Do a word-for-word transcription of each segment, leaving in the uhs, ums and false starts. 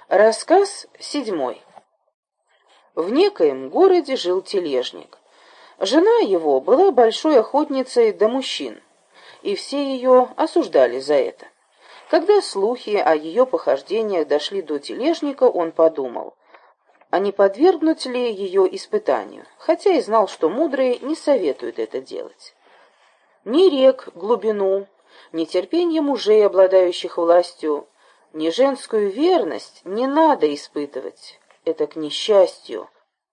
Рассказ седьмой. В некоем городе жил тележник. Жена его была большой охотницей до мужчин, и все ее осуждали за это. Когда слухи о ее похождениях дошли до тележника, он подумал, а не подвергнуть ли ее испытанию, хотя и знал, что мудрые не советуют это делать. Ни рек глубину, ни терпение мужей, обладающих властью, ни женскую верность не надо испытывать, это к несчастью.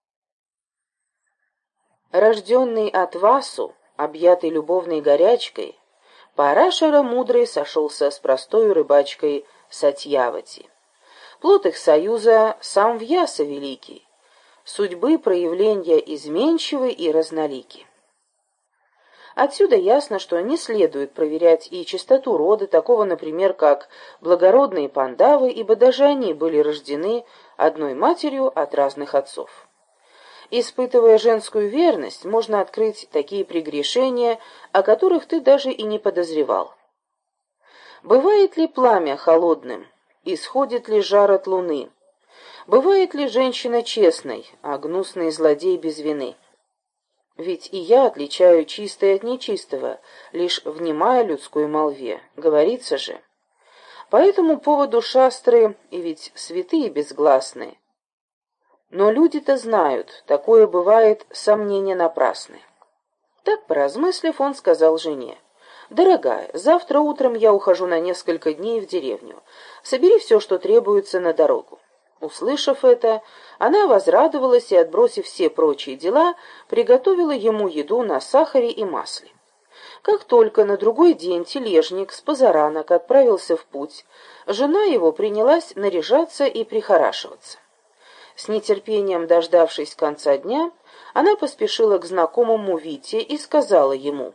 Рожденный от Васу, объятый любовной горячкой, Парашара мудрый сошелся с простою рыбачкой Сатьявати. Плод их союза сам Вьяса великий, судьбы проявления изменчивы и разнолики. Отсюда ясно, что не следует проверять и чистоту рода, такого, например, как благородные пандавы, ибо даже они были рождены одной матерью от разных отцов. Испытывая женскую верность, можно открыть такие прегрешения, о которых ты даже и не подозревал. Бывает ли пламя холодным? Исходит ли жар от луны? Бывает ли женщина честной, а гнусный злодей без вины? Ведь и я отличаю чистое от нечистого, лишь внимая людской молве. Говорится же. По этому поводу шастры, и ведь святые безгласные. Но люди-то знают, такое бывает сомнения напрасны. Так, поразмыслив, он сказал жене: «Дорогая, завтра утром я ухожу на несколько дней в деревню. Собери все, что требуется на дорогу». Услышав это, она возрадовалась и, отбросив все прочие дела, приготовила ему еду на сахаре и масле. Как только на другой день тележник с позаранок отправился в путь, жена его принялась наряжаться и прихорашиваться. С нетерпением дождавшись конца дня, она поспешила к знакомому Вите и сказала ему: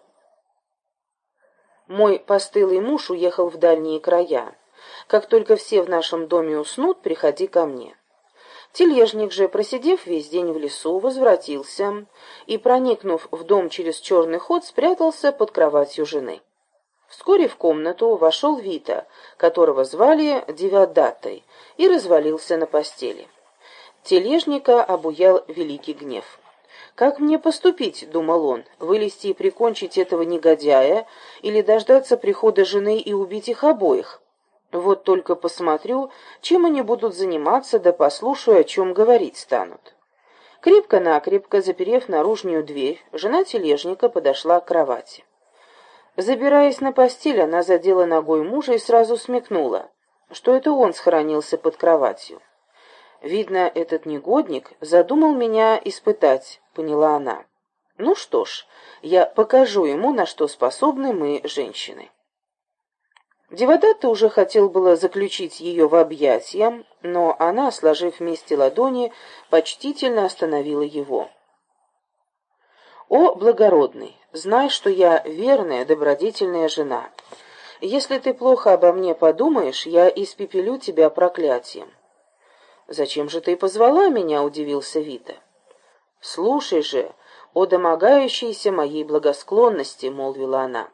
«Мой постылый муж уехал в дальние края. Как только все в нашем доме уснут, приходи ко мне». Тележник же, просидев весь день в лесу, возвратился и, проникнув в дом через черный ход, спрятался под кроватью жены. Вскоре в комнату вошел Вита, которого звали Девядатой, и развалился на постели. Тележника обуял великий гнев. «Как мне поступить?» — думал он, — «вылезти и прикончить этого негодяя или дождаться прихода жены и убить их обоих? Вот только посмотрю, чем они будут заниматься, да послушаю, о чем говорить станут». Крепко-накрепко заперев наружную дверь, жена тележника подошла к кровати. Забираясь на постель, она задела ногой мужа и сразу смекнула, что это он схоронился под кроватью. «Видно, этот негодник задумал меня испытать», — поняла она. «Ну что ж, я покажу ему, на что способны мы, женщины». Девадатта уже хотел было заключить ее в объятия, но она, сложив вместе ладони, почтительно остановила его. «О, благородный, знай, что я верная, добродетельная жена. Если ты плохо обо мне подумаешь, я испепелю тебя проклятием». «Зачем же ты позвала меня?» — удивился Вита. «Слушай же, о домогающейся моей благосклонности», — молвила она.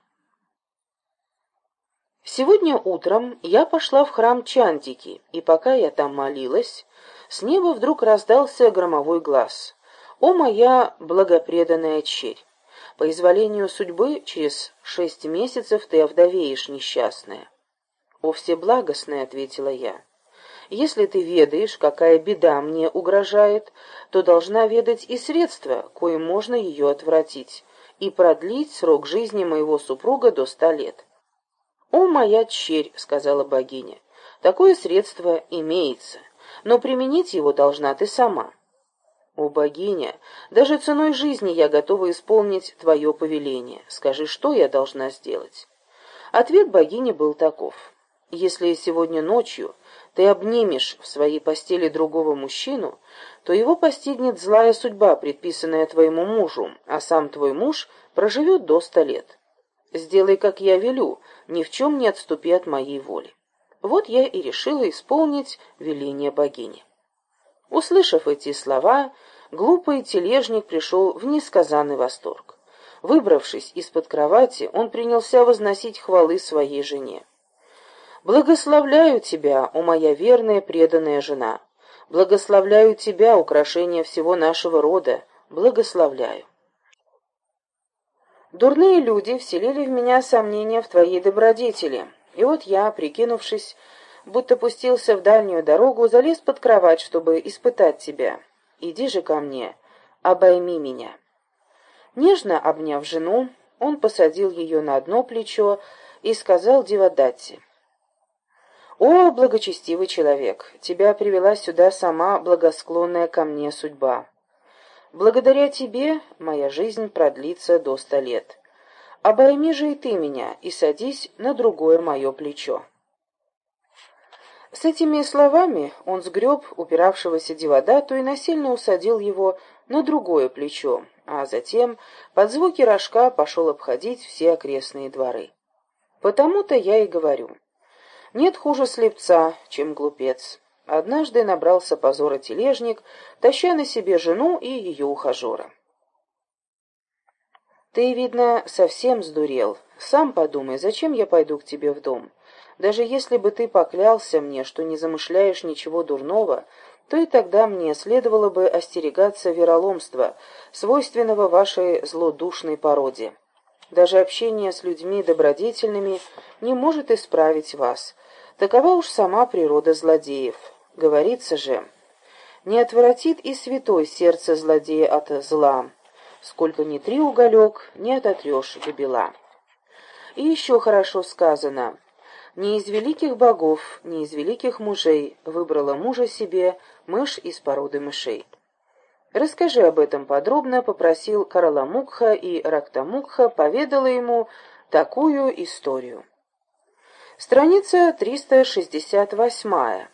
«Сегодня утром я пошла в храм Чандики, и пока я там молилась, с неба вдруг раздался громовой глас: «О, моя благопреданная черь! По изволению судьбы через шесть месяцев ты овдовеешь, несчастная». «О, всеблагостная!» — ответила я. «Если ты ведаешь, какая беда мне угрожает, то должна ведать и средства, коим можно ее отвратить, и продлить срок жизни моего супруга до ста лет». «О, моя черь!» — сказала богиня. «Такое средство имеется, но применить его должна ты сама». «О, богиня, даже ценой жизни я готова исполнить твое повеление. Скажи, что я должна сделать?» Ответ богини был таков: «Если сегодня ночью ты обнимешь в своей постели другого мужчину, то его постигнет злая судьба, предписанная твоему мужу, а сам твой муж проживет до ста лет. Сделай, как я велю, ни в чем не отступи от моей воли». Вот я и решила исполнить веление богини. Услышав эти слова, глупый тележник пришел в несказанный восторг. Выбравшись из-под кровати, он принялся возносить хвалы своей жене. Благословляю тебя, о моя верная преданная жена. Благословляю тебя, украшение всего нашего рода. Благословляю. Дурные люди вселили в меня сомнения в твоей добродетели. И вот я, прикинувшись, будто пустился в дальнюю дорогу, залез под кровать, чтобы испытать тебя. Иди же ко мне, обойми меня. Нежно обняв жену, он посадил ее на одно плечо и сказал Девадатти: «О, благочестивый человек, тебя привела сюда сама благосклонная ко мне судьба. Благодаря тебе моя жизнь продлится до ста лет. Обойми же и ты меня и садись на другое мое плечо». С этими словами он сгреб упиравшегося Девадатту и насильно усадил его на другое плечо, а затем под звуки рожка пошел обходить все окрестные дворы. Потому-то я и говорю, нет хуже слепца, чем глупец. Однажды набрался позора тележник, таща на себе жену и ее ухажера. Ты, видно, совсем сдурел. Сам подумай, зачем я пойду к тебе в дом? Даже если бы ты поклялся мне, что не замышляешь ничего дурного, то и тогда мне следовало бы остерегаться вероломства, свойственного вашей злодушной породе. Даже общение с людьми добродетельными не может исправить вас. Такова уж сама природа злодеев. Говорится же, не отворотит и святой сердце злодея от зла. Сколько ни три уголек, не ототрешь до бела. И еще хорошо сказано: не из великих богов, не из великих мужей выбрала мужа себе мышь из породы мышей. Расскажи об этом подробно, попросил Караламукха, и Рактамукха поведала ему такую историю. Страница триста шестьдесят восемь.